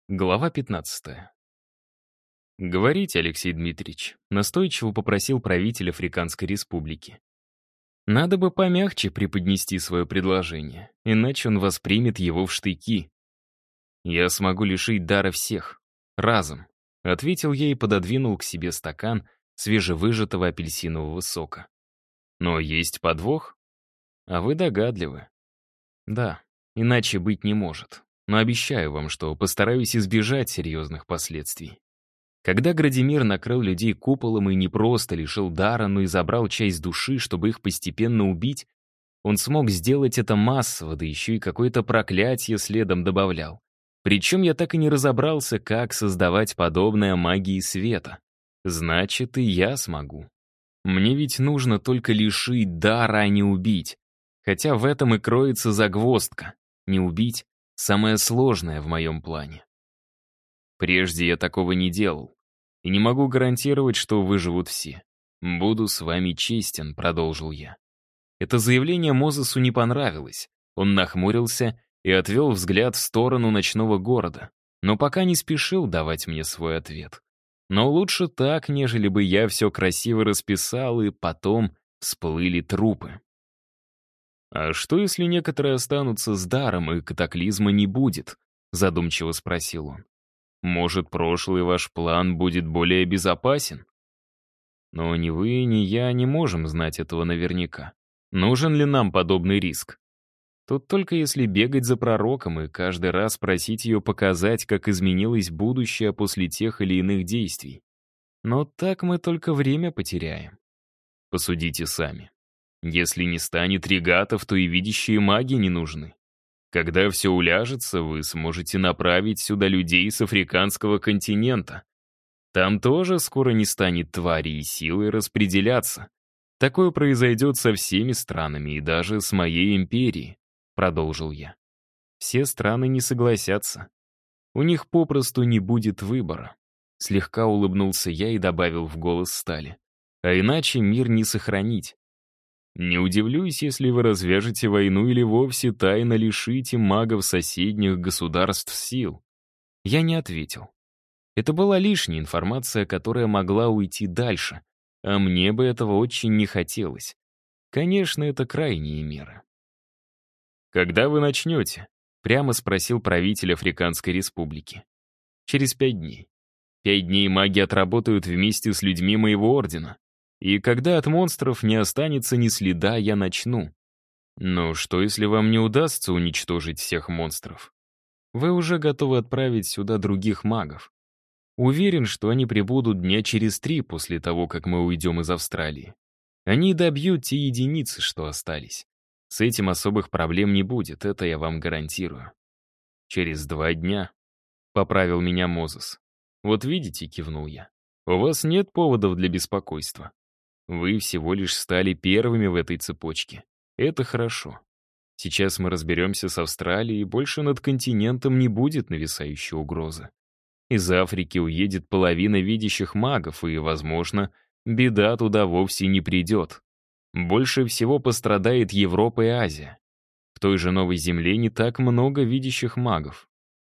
Глава 15. «Говорите, Алексей Дмитриевич», — настойчиво попросил правитель Африканской Республики. «Надо бы помягче преподнести свое предложение, иначе он воспримет его в штыки. Я смогу лишить дара всех. Разом», — ответил я и пододвинул к себе стакан свежевыжатого апельсинового сока. «Но есть подвох? А вы догадливы». «Да, иначе быть не может. Но обещаю вам, что постараюсь избежать серьезных последствий». Когда Градимир накрыл людей куполом и не просто лишил дара, но и забрал часть души, чтобы их постепенно убить, он смог сделать это массово, да еще и какое-то проклятие следом добавлял. Причем я так и не разобрался, как создавать подобное магии света. Значит, и я смогу. Мне ведь нужно только лишить дара, а не убить. Хотя в этом и кроется загвоздка. Не убить — самое сложное в моем плане. Прежде я такого не делал. И не могу гарантировать, что выживут все. «Буду с вами честен», — продолжил я. Это заявление Мозесу не понравилось. Он нахмурился и отвел взгляд в сторону ночного города, но пока не спешил давать мне свой ответ. Но лучше так, нежели бы я все красиво расписал, и потом всплыли трупы. «А что, если некоторые останутся с даром, и катаклизма не будет?» — задумчиво спросил он. «Может, прошлый ваш план будет более безопасен?» Но ни вы, ни я не можем знать этого наверняка. Нужен ли нам подобный риск? Тут только если бегать за пророком и каждый раз просить ее показать, как изменилось будущее после тех или иных действий. Но так мы только время потеряем. Посудите сами. Если не станет регатов, то и видящие маги не нужны. Когда все уляжется, вы сможете направить сюда людей с африканского континента. Там тоже скоро не станет тварей и силы распределяться. Такое произойдет со всеми странами и даже с моей империей, продолжил я. Все страны не согласятся. У них попросту не будет выбора. Слегка улыбнулся я и добавил в голос стали. А иначе мир не сохранить. Не удивлюсь, если вы развяжете войну или вовсе тайно лишите магов соседних государств сил. Я не ответил. Это была лишняя информация, которая могла уйти дальше, а мне бы этого очень не хотелось. Конечно, это крайние меры. «Когда вы начнете?» — прямо спросил правитель Африканской Республики. «Через 5 дней. 5 дней маги отработают вместе с людьми моего ордена. И когда от монстров не останется ни следа, я начну. Но что, если вам не удастся уничтожить всех монстров? Вы уже готовы отправить сюда других магов. Уверен, что они прибудут дня через 3 после того, как мы уйдем из Австралии. Они добьют те единицы, что остались. С этим особых проблем не будет, это я вам гарантирую. Через 2 дня, — поправил меня Мозес. Вот видите, — кивнул я, — у вас нет поводов для беспокойства. Вы всего лишь стали первыми в этой цепочке. Это хорошо. Сейчас мы разберемся с Австралией, и больше над континентом не будет нависающей угрозы. Из Африки уедет половина видящих магов, и, возможно, беда туда вовсе не придет. Больше всего пострадает Европа и Азия. В той же Новой Земле не так много видящих магов.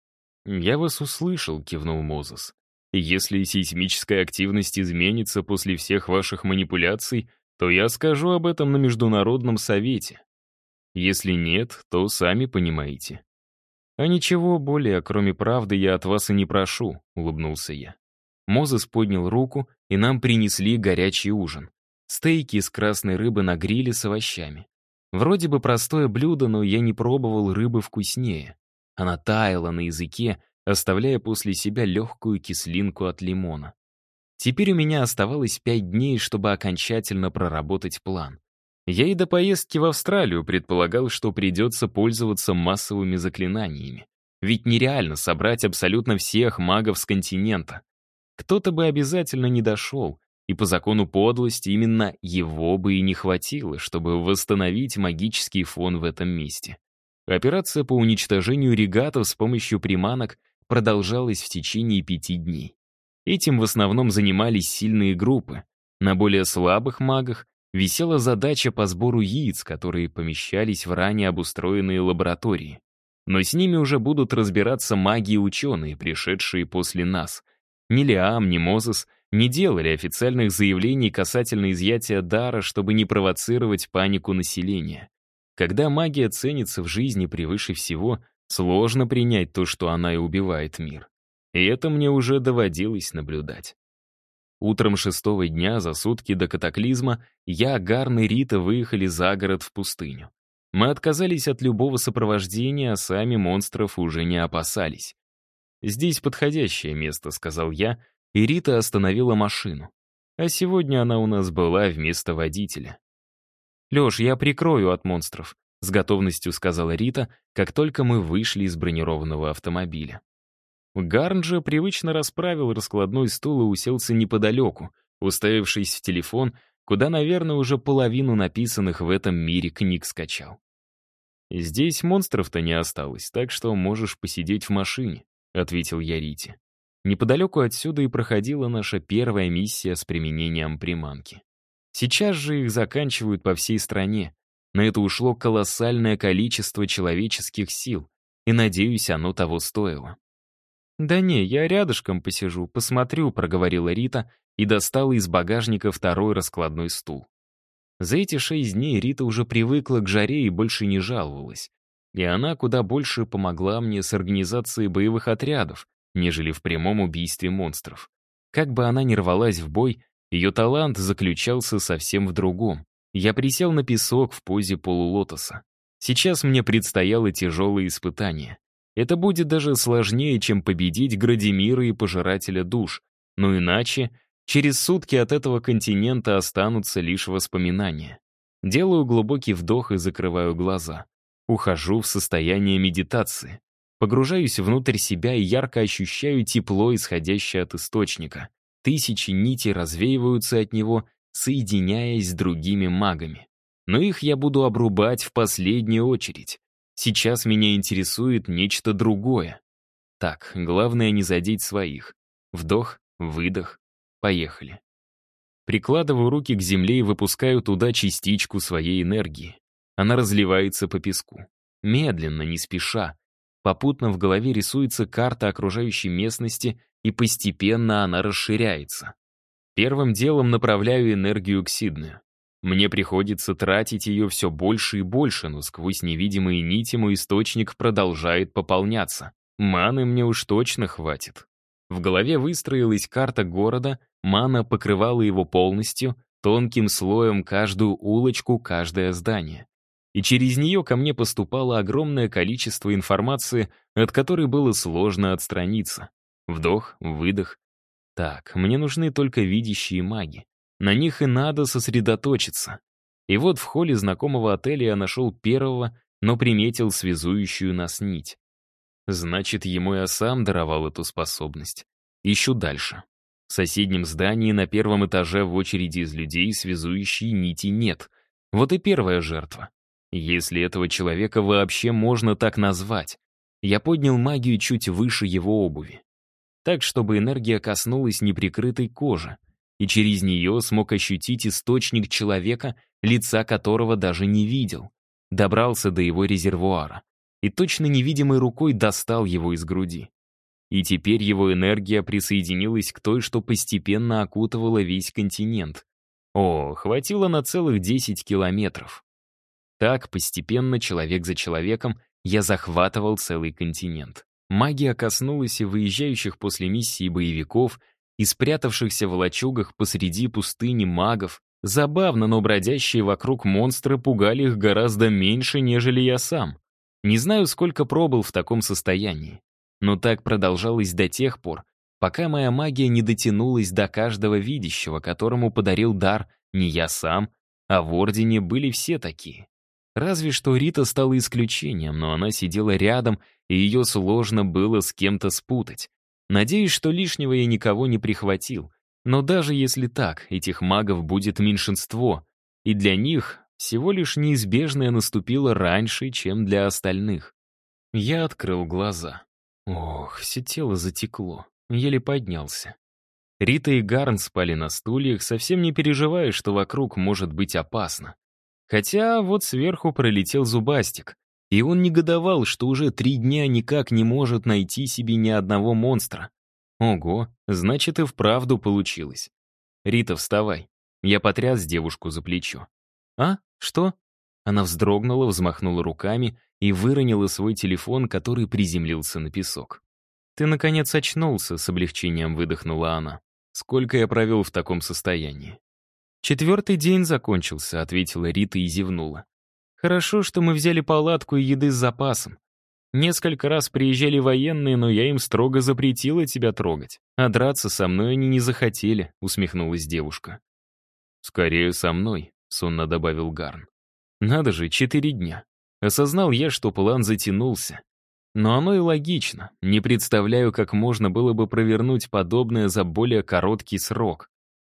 «Я вас услышал», — кивнул Мозес. «Если сейсмическая активность изменится после всех ваших манипуляций, то я скажу об этом на Международном совете. Если нет, то сами понимаете». «А ничего более, кроме правды, я от вас и не прошу», — улыбнулся я. Мозес поднял руку, и нам принесли горячий ужин. Стейки из красной рыбы на гриле с овощами. Вроде бы простое блюдо, но я не пробовал рыбы вкуснее. Она таяла на языке, оставляя после себя легкую кислинку от лимона. Теперь у меня оставалось 5 дней, чтобы окончательно проработать план. Я и до поездки в Австралию предполагал, что придется пользоваться массовыми заклинаниями. Ведь нереально собрать абсолютно всех магов с континента. Кто-то бы обязательно не дошел, и по закону подлости именно его бы и не хватило, чтобы восстановить магический фон в этом месте. Операция по уничтожению регатов с помощью приманок продолжалась в течение 5 дней. Этим в основном занимались сильные группы. На более слабых магах висела задача по сбору яиц, которые помещались в ранее обустроенные лаборатории. Но с ними уже будут разбираться маги и ученые, пришедшие после нас. Ни Лиам, ни Мозес не делали официальных заявлений касательно изъятия дара, чтобы не провоцировать панику населения. Когда магия ценится в жизни превыше всего, сложно принять то, что она и убивает мир. И это мне уже доводилось наблюдать. Утром 6-го дня, за сутки до катаклизма, я, Гарн и Рита выехали за город в пустыню. Мы отказались от любого сопровождения, а сами монстров уже не опасались. «Здесь подходящее место», — сказал я, и Рита остановила машину. А сегодня она у нас была вместо водителя. «Лёш, я прикрою от монстров», — с готовностью сказала Рита, как только мы вышли из бронированного автомобиля. Гарн же привычно расправил раскладной стул и уселся неподалеку, уставившись в телефон, куда, наверное, уже половину написанных в этом мире книг скачал. «Здесь монстров-то не осталось, так что можешь посидеть в машине», — ответил я Рите. Неподалеку отсюда и проходила наша первая миссия с применением приманки. Сейчас же их заканчивают по всей стране. На это ушло колоссальное количество человеческих сил, и, надеюсь, оно того стоило. «Да не, я рядышком посижу, посмотрю», — проговорила Рита и достала из багажника второй раскладной стул. За эти 6 дней Рита уже привыкла к жаре и больше не жаловалась. И она куда больше помогла мне с организацией боевых отрядов, нежели в прямом убийстве монстров. Как бы она ни рвалась в бой, ее талант заключался совсем в другом. Я присел на песок в позе полулотоса. Сейчас мне предстояло тяжелое испытание. Это будет даже сложнее, чем победить Градимира и Пожирателя душ, но иначе через сутки от этого континента останутся лишь воспоминания. Делаю глубокий вдох и закрываю глаза. Ухожу в состояние медитации. Погружаюсь внутрь себя и ярко ощущаю тепло, исходящее от источника. Тысячи нитей развеиваются от него, соединяясь с другими магами. Но их я буду обрубать в последнюю очередь. Сейчас меня интересует нечто другое. Так, главное не задеть своих. Вдох, выдох, поехали. Прикладываю руки к земле и выпускаю туда частичку своей энергии. Она разливается по песку. Медленно, не спеша. Попутно в голове рисуется карта окружающей местности, и постепенно она расширяется. Первым делом направляю энергию ксидную. Мне приходится тратить ее все больше и больше, но сквозь невидимые нити мой источник продолжает пополняться. Маны мне уж точно хватит. В голове выстроилась карта города, мана покрывала его полностью, тонким слоем каждую улочку, каждое здание. И через нее ко мне поступало огромное количество информации, от которой было сложно отстраниться. Вдох, выдох. Так, мне нужны только видящие маги. На них и надо сосредоточиться. И вот в холле знакомого отеля я нашел первого, но приметил связующую нас нить. Значит, ему я сам даровал эту способность. Ищу дальше. В соседнем здании на первом этаже в очереди из людей связующей нити нет. Вот и первая жертва. Если этого человека вообще можно так назвать. Я поднял магию чуть выше его обуви. Так, чтобы энергия коснулась неприкрытой кожи, и через нее смог ощутить источник человека, лица которого даже не видел. Добрался до его резервуара и точно невидимой рукой достал его из груди. И теперь его энергия присоединилась к той, что постепенно окутывала весь континент. О, хватило на целых 10 километров. Так, постепенно, человек за человеком, я захватывал целый континент. Магия коснулась и выезжающих после миссии боевиков, и спрятавшихся в лачугах посреди пустыни магов. Забавно, но бродящие вокруг монстры пугали их гораздо меньше, нежели я сам. Не знаю, сколько пробыл в таком состоянии. Но так продолжалось до тех пор, пока моя магия не дотянулась до каждого видящего, которому подарил дар не я сам, а в Ордене были все такие. Разве что Рита стала исключением, но она сидела рядом, и ее сложно было с кем-то спутать. Надеюсь, что лишнего я никого не прихватил. Но даже если так, этих магов будет меньшинство, и для них всего лишь неизбежное наступило раньше, чем для остальных. Я открыл глаза. Ох, все тело затекло. Еле поднялся. Рита и Гарн спали на стульях, совсем не переживая, что вокруг может быть опасно. Хотя вот сверху пролетел зубастик. И он негодовал, что уже 3 дня никак не может найти себе ни одного монстра. Ого, значит и вправду получилось. «Рита, вставай». Я потряс девушку за плечо. «А? Что?» Она вздрогнула, взмахнула руками и выронила свой телефон, который приземлился на песок. «Ты, наконец, очнулся», — с облегчением выдохнула она. «Сколько я провел в таком состоянии?» «4-й день закончился», — ответила Рита и зевнула. «Хорошо, что мы взяли палатку и еды с запасом. Несколько раз приезжали военные, но я им строго запретила тебя трогать. А драться со мной они не захотели», — усмехнулась девушка. «Скорее со мной», — сонно добавил Гарн. «Надо же, 4 дня». Осознал я, что план затянулся. Но оно и логично. Не представляю, как можно было бы провернуть подобное за более короткий срок.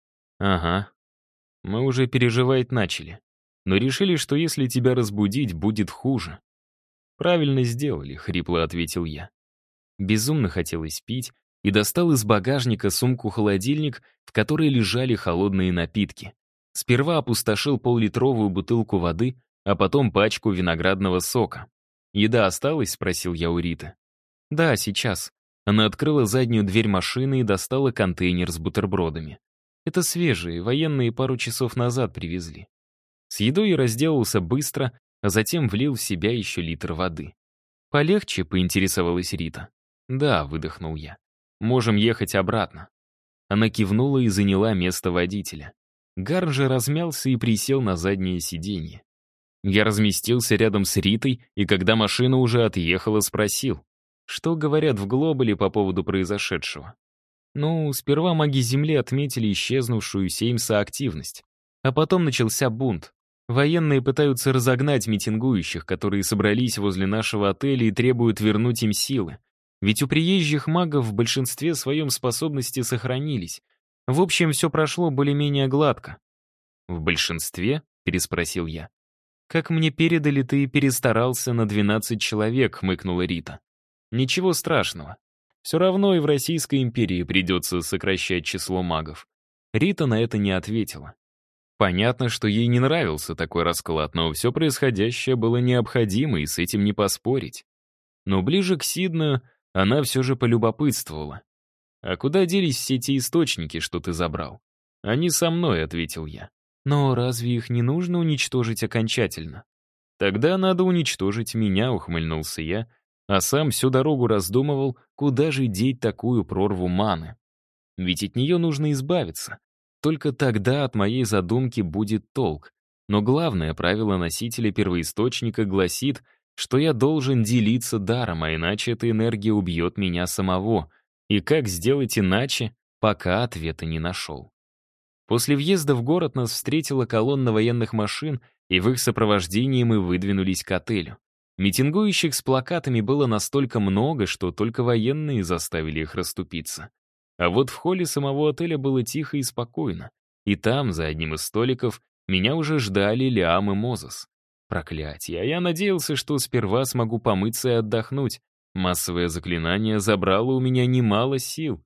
Ага, мы уже переживать начали. Но решили, что если тебя разбудить, будет хуже. «Правильно сделали», — хрипло ответил я. Безумно хотелось пить, и достал из багажника сумку-холодильник, в которой лежали холодные напитки. Сперва опустошил пол-литровую бутылку воды, а потом пачку виноградного сока. «Еда осталась?» — спросил я у Риты. «Да, сейчас». Она открыла заднюю дверь машины и достала контейнер с бутербродами. «Это свежие, военные пару часов назад привезли». С едой я разделался быстро, а затем влил в себя еще литр воды. «Полегче?» — поинтересовалась Рита. «Да», — выдохнул я. «Можем ехать обратно». Она кивнула и заняла место водителя. Гарн же размялся и присел на заднее сиденье. Я разместился рядом с Ритой, и когда машина уже отъехала, спросил, что говорят в Глобале по поводу произошедшего. Ну, сперва маги Земли отметили исчезнувшую Сеймса активность. А потом начался бунт. Военные пытаются разогнать митингующих, которые собрались возле нашего отеля и требуют вернуть им силы. Ведь у приезжих магов в большинстве своем способности сохранились. В общем, все прошло более-менее гладко. «В большинстве?» — переспросил я. «Как мне передали, ты перестарался на 12 человек», — хмыкнула Рита. «Ничего страшного. Все равно и в Российской империи придется сокращать число магов». Рита на это не ответила. Понятно, что ей не нравился такой расклад, но все происходящее было необходимо, и с этим не поспорить. Но ближе к Сиднею она все же полюбопытствовала. «А куда делись все те источники, что ты забрал?» «Они со мной», — ответил я. «Но разве их не нужно уничтожить окончательно?» «Тогда надо уничтожить меня», — ухмыльнулся я, а сам всю дорогу раздумывал, куда же деть такую прорву маны. Ведь от нее нужно избавиться. Только тогда от моей задумки будет толк. Но главное правило носителя первоисточника гласит, что я должен делиться даром, а иначе эта энергия убьет меня самого. И как сделать иначе, пока ответа не нашел. После въезда в город нас встретила колонна военных машин, и в их сопровождении мы выдвинулись к отелю. Митингующих с плакатами было настолько много, что только военные заставили их расступиться. А вот в холле самого отеля было тихо и спокойно. И там, за одним из столиков, меня уже ждали Лиам и Мозес. Проклятие, а я надеялся, что сперва смогу помыться и отдохнуть. Массовое заклинание забрало у меня немало сил.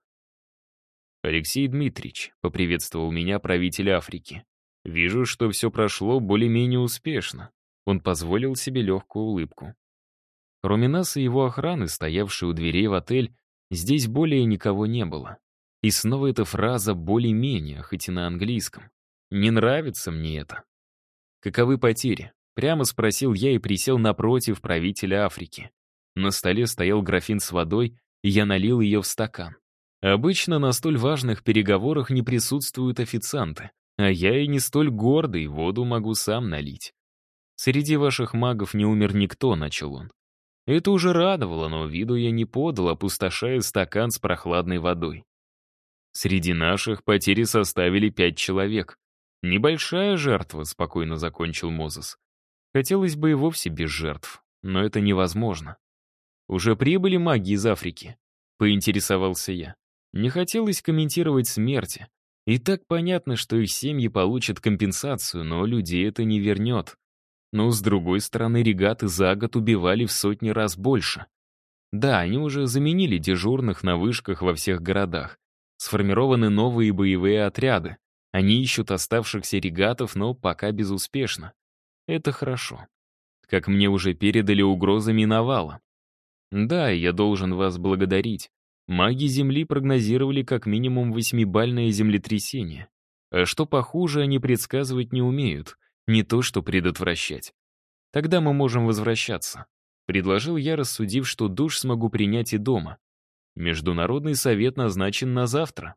«Алексей Дмитриевич», — поприветствовал меня правитель Африки. «Вижу, что все прошло более-менее успешно». Он позволил себе легкую улыбку. Кроме нас и его охраны, стоявшей у дверей в отель, здесь более никого не было. И снова эта фраза «более-менее», хоть и на английском. Не нравится мне это. «Каковы потери?» — прямо спросил я и присел напротив правителя Африки. На столе стоял графин с водой, и я налил ее в стакан. Обычно на столь важных переговорах не присутствуют официанты, а я и не столь гордый, воду могу сам налить. «Среди ваших магов не умер никто», — начал он. Это уже радовало, но виду я не подал, опустошая стакан с прохладной водой. «Среди наших потери составили 5 человек. Небольшая жертва», — спокойно закончил Мозес. «Хотелось бы и вовсе без жертв, но это невозможно». «Уже прибыли маги из Африки?» — поинтересовался я. Не хотелось комментировать смерти. И так понятно, что их семьи получат компенсацию, но людей это не вернет. Но, с другой стороны, регаты за год убивали в сотни раз больше. Да, они уже заменили дежурных на вышках во всех городах. Сформированы новые боевые отряды. Они ищут оставшихся регатов, но пока безуспешно. Это хорошо. как мне уже передали, угроза миновала. Да, я должен вас благодарить. Маги Земли прогнозировали как минимум 8-бальное землетрясение. А что похуже, они предсказывать не умеют, не то что предотвращать. Тогда мы можем возвращаться. Предложил я, рассудив, что душ смогу принять и дома. Международный совет назначен на завтра.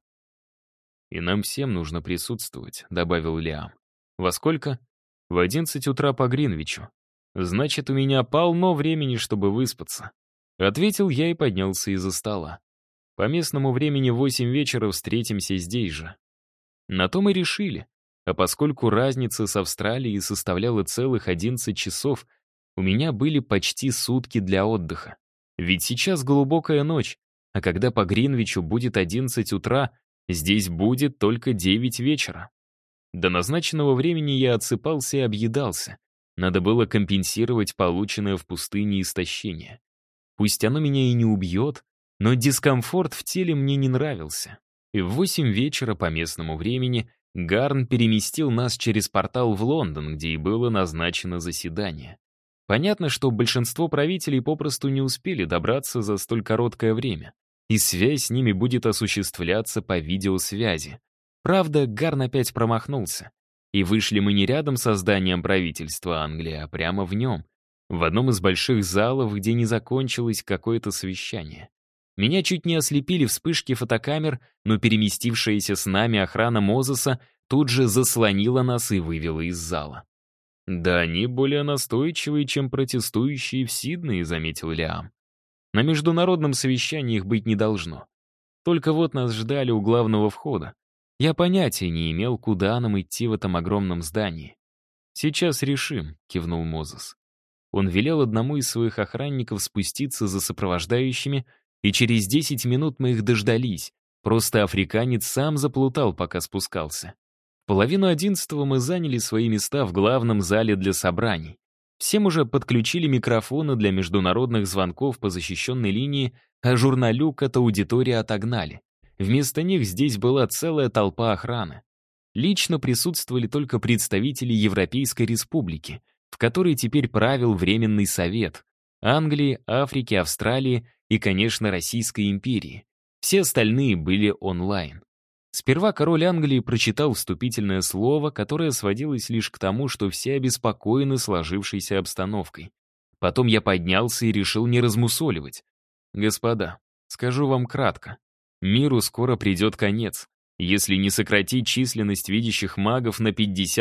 «И нам всем нужно присутствовать», — добавил Лиам. «Во сколько?» «В 11 утра по Гринвичу. Значит, у меня полно времени, чтобы выспаться». Ответил я и поднялся из-за стола. По местному времени в 8 вечера встретимся здесь же. На то мы решили. А поскольку разница с Австралией составляла целых 11 часов, у меня были почти сутки для отдыха. Ведь сейчас глубокая ночь, а когда по Гринвичу будет 11 утра, здесь будет только 9 вечера. До назначенного времени я отсыпался и объедался. Надо было компенсировать полученное в пустыне истощение. Пусть оно меня и не убьет, но дискомфорт в теле мне не нравился. И в 8 вечера по местному времени Гарн переместил нас через портал в Лондон, где и было назначено заседание. Понятно, что большинство правителей попросту не успели добраться за столь короткое время, и связь с ними будет осуществляться по видеосвязи. Правда, Гарн опять промахнулся. И вышли мы не рядом со зданием правительства Англии, а прямо в нем, в одном из больших залов, где не закончилось какое-то совещание. Меня чуть не ослепили вспышки фотокамер, но переместившаяся с нами охрана Мозеса тут же заслонила нас и вывела из зала. «Да они более настойчивые, чем протестующие в Сиднее», — заметил Лиам. «На международном совещании их быть не должно. Только вот нас ждали у главного входа. Я понятия не имел, куда нам идти в этом огромном здании». «Сейчас решим», — кивнул Мозес. Он велел одному из своих охранников спуститься за сопровождающими, и через 10 минут мы их дождались. Просто африканец сам заплутал, пока спускался. В 10:30 мы заняли свои места в главном зале для собраний. Всем уже подключили микрофоны для международных звонков по защищенной линии, а журналюк от аудитории отогнали. Вместо них здесь была целая толпа охраны. Лично присутствовали только представители Европейской Республики, в которой теперь правил Временный Совет, Англии, Африки, Австралии и, конечно, Российской империи. Все остальные были онлайн. Сперва король Англии прочитал вступительное слово, которое сводилось лишь к тому, что все обеспокоены сложившейся обстановкой. Потом я поднялся и решил не размусоливать. «Господа, скажу вам кратко. Миру скоро придет конец, если не сократить численность видящих магов на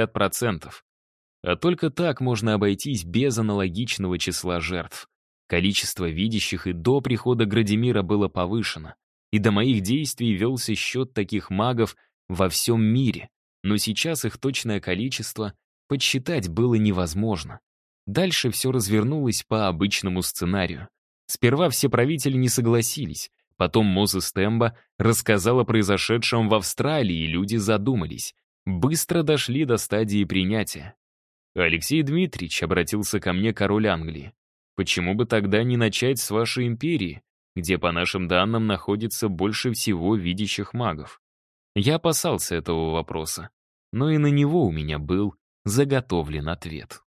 50%. А только так можно обойтись без аналогичного числа жертв. Количество видящих и до прихода Градимира было повышено, и до моих действий велся счет таких магов во всем мире, но сейчас их точное количество подсчитать было невозможно. Дальше все развернулось по обычному сценарию. Сперва все правители не согласились, потом Мозес Тембо рассказал о произошедшем в Австралии, и люди задумались. Быстро дошли до стадии принятия. «Алексей Дмитриевич», — обратился ко мне король Англии, «почему бы тогда не начать с вашей империи, где, по нашим данным, находится больше всего видящих магов?» Я опасался этого вопроса, но и на него у меня был заготовлен ответ.